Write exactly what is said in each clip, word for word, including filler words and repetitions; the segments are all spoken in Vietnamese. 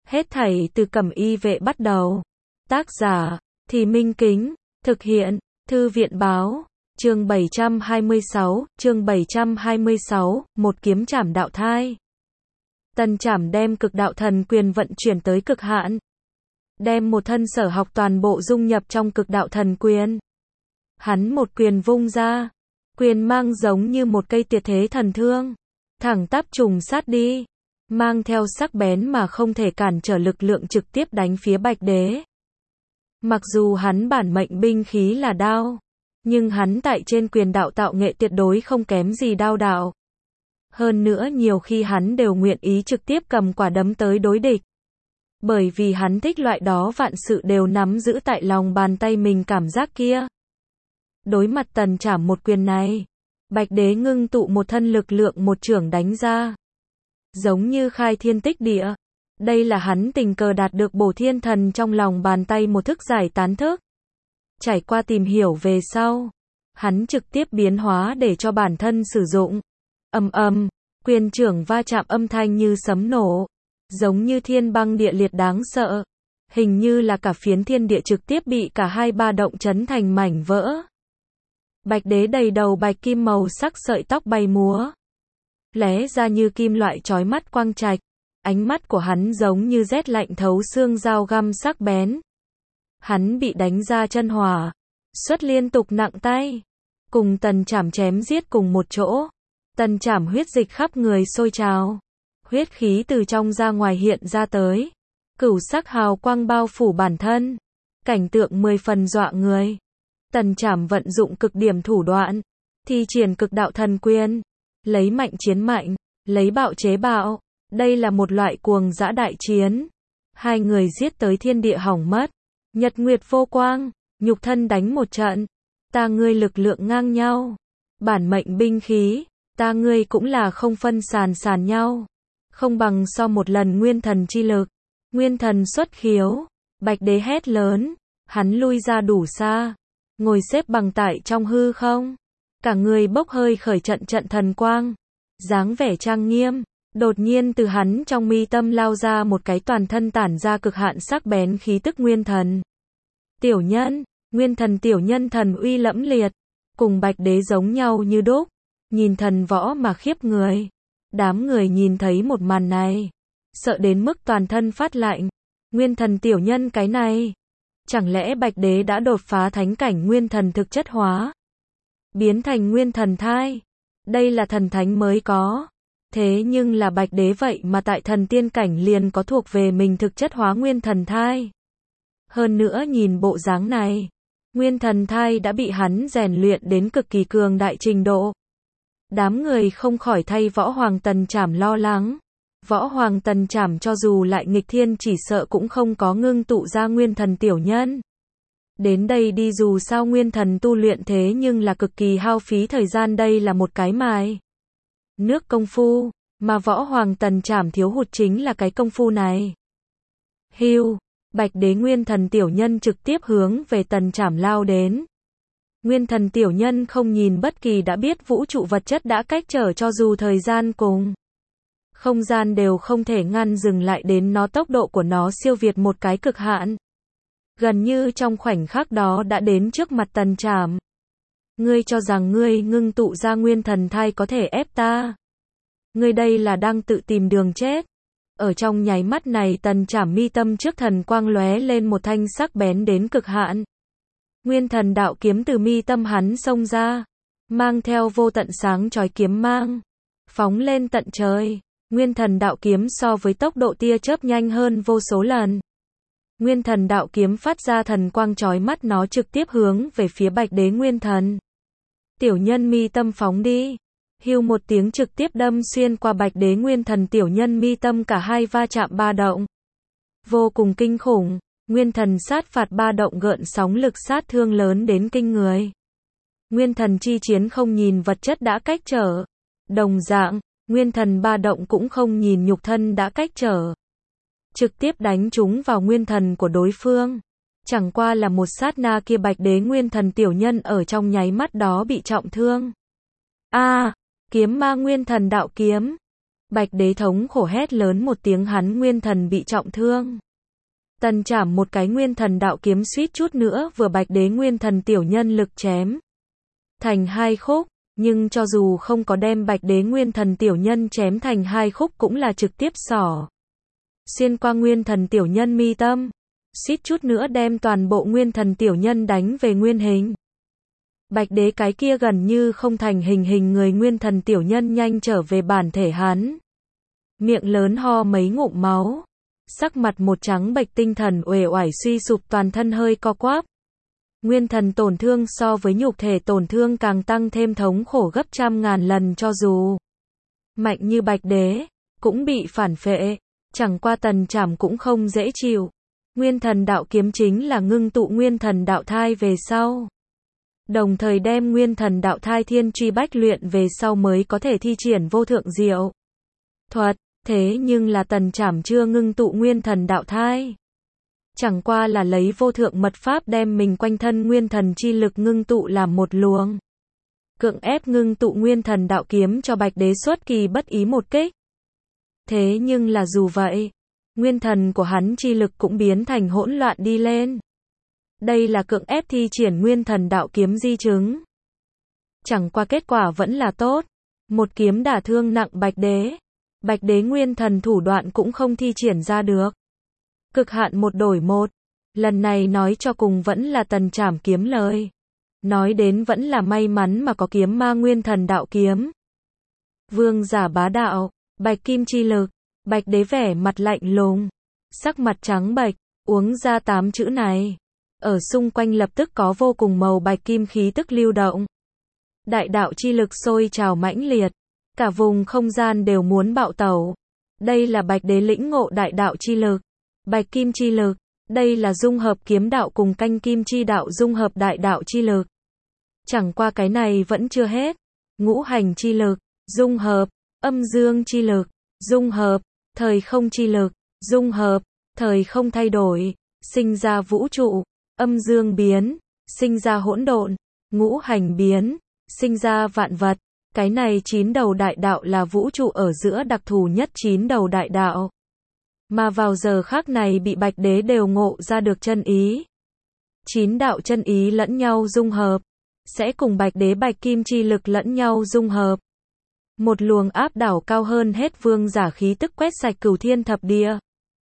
Hết thảy từ Cẩm Y Vệ bắt đầu. Tác giả, Thì Minh Kính, thực hiện, Thư viện Báo, chương bảy trăm hai mươi sáu, chương bảy trăm hai mươi sáu, một kiếm trảm đạo thai. Tần Trảm đem cực đạo thần quyền vận chuyển tới cực hạn. Đem một thân sở học toàn bộ dung nhập trong cực đạo thần quyền. Hắn một quyền vung ra. Quyền mang giống như một cây tuyệt thế thần thương. Thẳng tắp trùng sát đi. Mang theo sắc bén mà không thể cản trở lực lượng trực tiếp đánh phía Bạch Đế. Mặc dù hắn bản mệnh binh khí là đao. Nhưng hắn tại trên quyền đạo tạo nghệ tuyệt đối không kém gì đao đạo. Hơn nữa nhiều khi hắn đều nguyện ý trực tiếp cầm quả đấm tới đối địch. Bởi vì hắn thích loại đó vạn sự đều nắm giữ tại lòng bàn tay mình cảm giác kia. Đối mặt Tần Trảm một quyền này, Bạch Đế ngưng tụ một thân lực lượng một chưởng đánh ra. Giống như khai thiên tích địa. Đây là hắn tình cờ đạt được bổ thiên thần trong lòng bàn tay một thức giải tán thức. Trải qua tìm hiểu về sau, hắn trực tiếp biến hóa để cho bản thân sử dụng. Ầm ầm, quyền chưởng va chạm âm thanh như sấm nổ, giống như thiên băng địa liệt đáng sợ. Hình như là cả phiến thiên địa trực tiếp bị cả hai ba động chấn thành mảnh vỡ. Bạch Đế đầy đầu bạch kim màu sắc sợi tóc bay múa, lóe ra như kim loại chói mắt quang trạch. Ánh mắt của hắn giống như rét lạnh thấu xương dao găm sắc bén. Hắn bị đánh ra chân hỏa, xuất liên tục nặng tay, cùng Tần Trảm chém giết cùng một chỗ. Tần Trảm huyết dịch khắp người sôi trào, huyết khí từ trong ra ngoài hiện ra tới, cửu sắc hào quang bao phủ bản thân, cảnh tượng mười phần dọa người. Tần Trảm vận dụng cực điểm thủ đoạn, thi triển cực đạo thần quyền, lấy mạnh chiến mạnh, lấy bạo chế bạo. Đây là một loại cuồng dã đại chiến. Hai người giết tới thiên địa hỏng mất, nhật nguyệt vô quang, nhục thân đánh một trận. Ta ngươi lực lượng ngang nhau, bản mệnh binh khí, ta ngươi cũng là không phân sàn sàn nhau. Không bằng so một lần nguyên thần chi lực. Nguyên thần xuất khiếu, Bạch Đế hét lớn, hắn lui ra đủ xa, ngồi xếp bằng tại trong hư không. Cả người bốc hơi khởi trận trận thần quang, dáng vẻ trang nghiêm. Đột nhiên từ hắn trong mi tâm lao ra một cái toàn thân tản ra cực hạn sắc bén khí tức nguyên thần. Tiểu nhân, nguyên thần tiểu nhân thần uy lẫm liệt, cùng Bạch Đế giống nhau như đúc, nhìn thần võ mà khiếp người. Đám người nhìn thấy một màn này, sợ đến mức toàn thân phát lạnh. Nguyên thần tiểu nhân cái này, chẳng lẽ Bạch Đế đã đột phá thánh cảnh nguyên thần thực chất hóa, biến thành nguyên thần thai? Đây là thần thánh mới có. Thế nhưng là Bạch Đế vậy mà tại thần tiên cảnh liền có thuộc về mình thực chất hóa nguyên thần thai. Hơn nữa nhìn bộ dáng này, nguyên thần thai đã bị hắn rèn luyện đến cực kỳ cường đại trình độ. Đám người không khỏi thay Võ Hoàng Tần Trảm lo lắng. Võ Hoàng Tần Trảm cho dù lại nghịch thiên chỉ sợ cũng không có ngưng tụ ra nguyên thần tiểu nhân. Đến đây đi, dù sao nguyên thần tu luyện thế nhưng là cực kỳ hao phí thời gian, đây là một cái mài nước công phu, mà Võ Hoàng Tần Trảm thiếu hụt chính là cái công phu này. Hưu, Bạch Đế nguyên thần tiểu nhân trực tiếp hướng về Tần Trảm lao đến. Nguyên thần tiểu nhân không nhìn bất kỳ đã biết vũ trụ vật chất đã cách trở, cho dù thời gian cùng không gian đều không thể ngăn dừng lại đến nó, tốc độ của nó siêu việt một cái cực hạn. Gần như trong khoảnh khắc đó đã đến trước mặt Tần Trảm. Ngươi cho rằng ngươi ngưng tụ ra nguyên thần thai có thể ép ta? Ngươi đây là đang tự tìm đường chết. Ở trong nháy mắt này Tần Trảm mi tâm trước thần quang lóe lên một thanh sắc bén đến cực hạn. Nguyên thần đạo kiếm từ mi tâm hắn xông ra, mang theo vô tận sáng chói kiếm mang, phóng lên tận trời. Nguyên thần đạo kiếm so với tốc độ tia chớp nhanh hơn vô số lần. Nguyên thần đạo kiếm phát ra thần quang chói mắt, nó trực tiếp hướng về phía Bạch Đế nguyên thần. Tiểu nhân mi tâm phóng đi. Hưu một tiếng trực tiếp đâm xuyên qua Bạch Đế nguyên thần tiểu nhân mi tâm, cả hai va chạm ba động. Vô cùng kinh khủng, nguyên thần sát phạt ba động gợn sóng lực sát thương lớn đến kinh người. Nguyên thần chi chiến không nhìn vật chất đã cách trở. Đồng dạng, nguyên thần ba động cũng không nhìn nhục thân đã cách trở. Trực tiếp đánh trúng vào nguyên thần của đối phương. Chẳng qua là một sát na kia Bạch Đế nguyên thần tiểu nhân ở trong nháy mắt đó bị trọng thương. A, à, kiếm ma nguyên thần đạo kiếm. Bạch đế thống khổ hét lớn một tiếng, hắn nguyên thần bị trọng thương. Tần Trảm một cái nguyên thần đạo kiếm suýt chút nữa vừa bạch đế nguyên thần tiểu nhân lực chém thành hai khúc, nhưng cho dù không có đem bạch đế nguyên thần tiểu nhân chém thành hai khúc cũng là trực tiếp xỏ xuyên qua nguyên thần tiểu nhân mi tâm, suýt chút nữa đem toàn bộ nguyên thần tiểu nhân đánh về nguyên hình. Bạch đế cái kia gần như không thành hình hình người nguyên thần tiểu nhân nhanh trở về bản thể hắn. Miệng lớn ho mấy ngụm máu, sắc mặt một trắng bệch, tinh thần uể oải suy sụp, toàn thân hơi co quắp. Nguyên thần tổn thương so với nhục thể tổn thương càng tăng thêm thống khổ gấp trăm ngàn lần, cho dù mạnh như bạch đế, cũng bị phản phệ. Chẳng qua Tần Trảm cũng không dễ chịu. Nguyên thần đạo kiếm chính là ngưng tụ nguyên thần đạo thai về sau. Đồng thời đem nguyên thần đạo thai thiên truy bách luyện về sau mới có thể thi triển vô thượng diệu thuật. Thế nhưng là Tần Trảm chưa ngưng tụ nguyên thần đạo thai. Chẳng qua là lấy vô thượng mật pháp đem mình quanh thân nguyên thần chi lực ngưng tụ làm một luồng. Cưỡng ép ngưng tụ nguyên thần đạo kiếm cho bạch đế xuất kỳ bất ý một kích. Thế nhưng là dù vậy, nguyên thần của hắn chi lực cũng biến thành hỗn loạn đi lên. Đây là cưỡng ép thi triển nguyên thần đạo kiếm di chứng. Chẳng qua kết quả vẫn là tốt. Một kiếm đả thương nặng bạch đế. Bạch đế nguyên thần thủ đoạn cũng không thi triển ra được. Cực hạn một đổi một. Lần này nói cho cùng vẫn là Tần Trảm kiếm lời. Nói đến vẫn là may mắn mà có kiếm ma nguyên thần đạo kiếm. Vương giả bá đạo, bạch kim chi lực. Bạch đế vẻ mặt lạnh lùng, sắc mặt trắng bệch, uống ra tám chữ này. Ở xung quanh lập tức có vô cùng màu bạch kim khí tức lưu động. Đại đạo chi lực sôi trào mãnh liệt, cả vùng không gian đều muốn bạo tẩu. Đây là bạch đế lĩnh ngộ đại đạo chi lực, bạch kim chi lực. Đây là dung hợp kiếm đạo cùng canh kim chi đạo, dung hợp đại đạo chi lực. Chẳng qua cái này vẫn chưa hết. Ngũ hành chi lực, dung hợp, âm dương chi lực, dung hợp, thời không chi lực, dung hợp, thời không thay đổi, sinh ra vũ trụ, âm dương biến, sinh ra hỗn độn, ngũ hành biến, sinh ra vạn vật. Cái này chín đầu đại đạo là vũ trụ ở giữa đặc thù nhất chín đầu đại đạo. Mà vào giờ khắc này bị bạch đế đều ngộ ra được chân ý. Chín đạo chân ý lẫn nhau dung hợp, sẽ cùng bạch đế bạch kim chi lực lẫn nhau dung hợp. Một luồng áp đảo cao hơn hết vương giả khí tức quét sạch cửu thiên thập địa.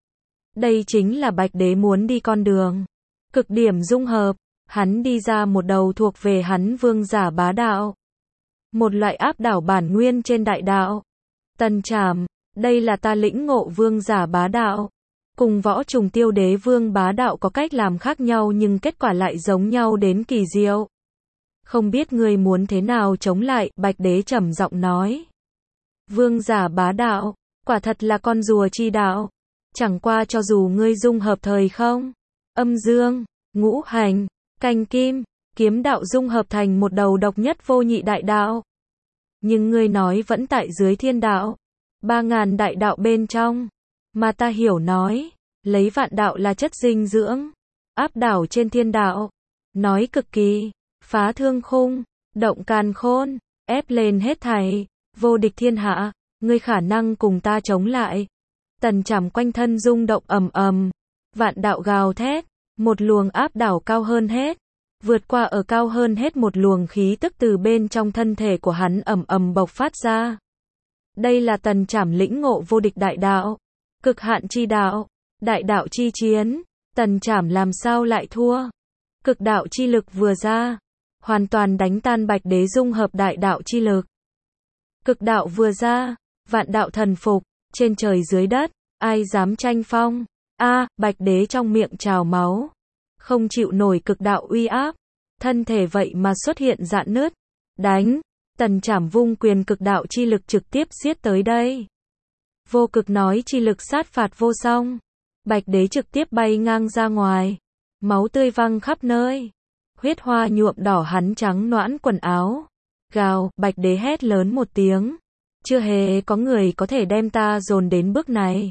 Đây chính là bạch đế muốn đi con đường. Cực điểm dung hợp, hắn đi ra một đầu thuộc về hắn vương giả bá đạo. Một loại áp đảo bản nguyên trên đại đạo. Tần Trảm, đây là ta lĩnh ngộ vương giả bá đạo. Cùng võ trùng tiêu đế vương bá đạo có cách làm khác nhau nhưng kết quả lại giống nhau đến kỳ diệu. Không biết ngươi muốn thế nào chống lại, bạch đế trầm giọng nói. Vương giả bá đạo, quả thật là con rùa chi đạo. Chẳng qua cho dù ngươi dung hợp thời không, âm dương, ngũ hành, canh kim, kiếm đạo dung hợp thành một đầu độc nhất vô nhị đại đạo. Nhưng ngươi nói vẫn tại dưới thiên đạo, ba ngàn đại đạo bên trong. Mà ta hiểu nói, lấy vạn đạo là chất dinh dưỡng, áp đảo trên thiên đạo. Nói cực kỳ, phá thương khung, động càn khôn, ép lên hết thảy, vô địch thiên hạ, ngươi khả năng cùng ta chống lại. Tần Trảm quanh thân rung động ầm ầm, vạn đạo gào thét, một luồng áp đảo cao hơn hết, vượt qua ở cao hơn hết một luồng khí tức từ bên trong thân thể của hắn ầm ầm bộc phát ra. Đây là Tần Trảm lĩnh ngộ vô địch đại đạo, cực hạn chi đạo, đại đạo chi chiến. Tần Trảm làm sao lại thua? Cực đạo chi lực vừa ra, hoàn toàn đánh tan bạch đế dung hợp đại đạo chi lực. Cực đạo vừa ra, vạn đạo thần phục, trên trời dưới đất, ai dám tranh phong? A, à, bạch đế trong miệng trào máu, không chịu nổi cực đạo uy áp, thân thể vậy mà xuất hiện rạn nứt. Đánh, Tần Trảm vung quyền, cực đạo chi lực trực tiếp xiết tới đây. Vô cực nói chi lực sát phạt vô song, bạch đế trực tiếp bay ngang ra ngoài, máu tươi văng khắp nơi, huyết hoa nhuộm đỏ hắn trắng nõn quần áo. Gào, bạch đế hét lớn một tiếng. Chưa hề có người có thể đem ta dồn đến bước này.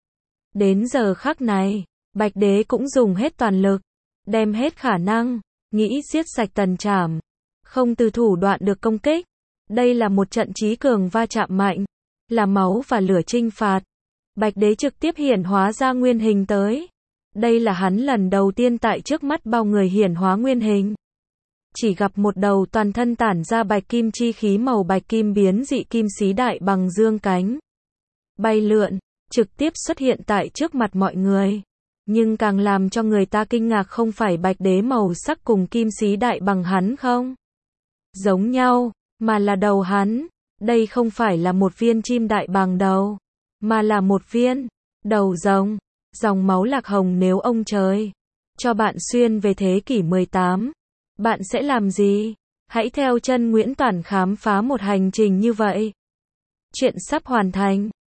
Đến giờ khắc này, bạch đế cũng dùng hết toàn lực, đem hết khả năng, nghĩ giết sạch Tần Trảm. Không từ thủ đoạn được công kích. Đây là một trận trí cường va chạm mạnh. là máu và lửa chinh phạt. Bạch đế trực tiếp hiển hóa ra nguyên hình tới. Đây là hắn lần đầu tiên tại trước mắt bao người hiển hóa nguyên hình. Chỉ gặp một đầu toàn thân tản ra bạch kim chi khí màu bạch kim biến dị kim xí đại bằng dương cánh. Bay lượn, trực tiếp xuất hiện tại trước mặt mọi người. Nhưng càng làm cho người ta kinh ngạc không phải bạch đế màu sắc cùng kim xí đại bằng hắn không giống nhau, mà là đầu hắn. Đây không phải là một viên chim đại bàng đầu, mà là một viên đầu rồng. Dòng máu lạc hồng, nếu ông trời cho bạn xuyên về thế kỷ mười tám, bạn sẽ làm gì? Hãy theo chân Nguyễn Toản khám phá một hành trình như vậy. Chuyện sắp hoàn thành.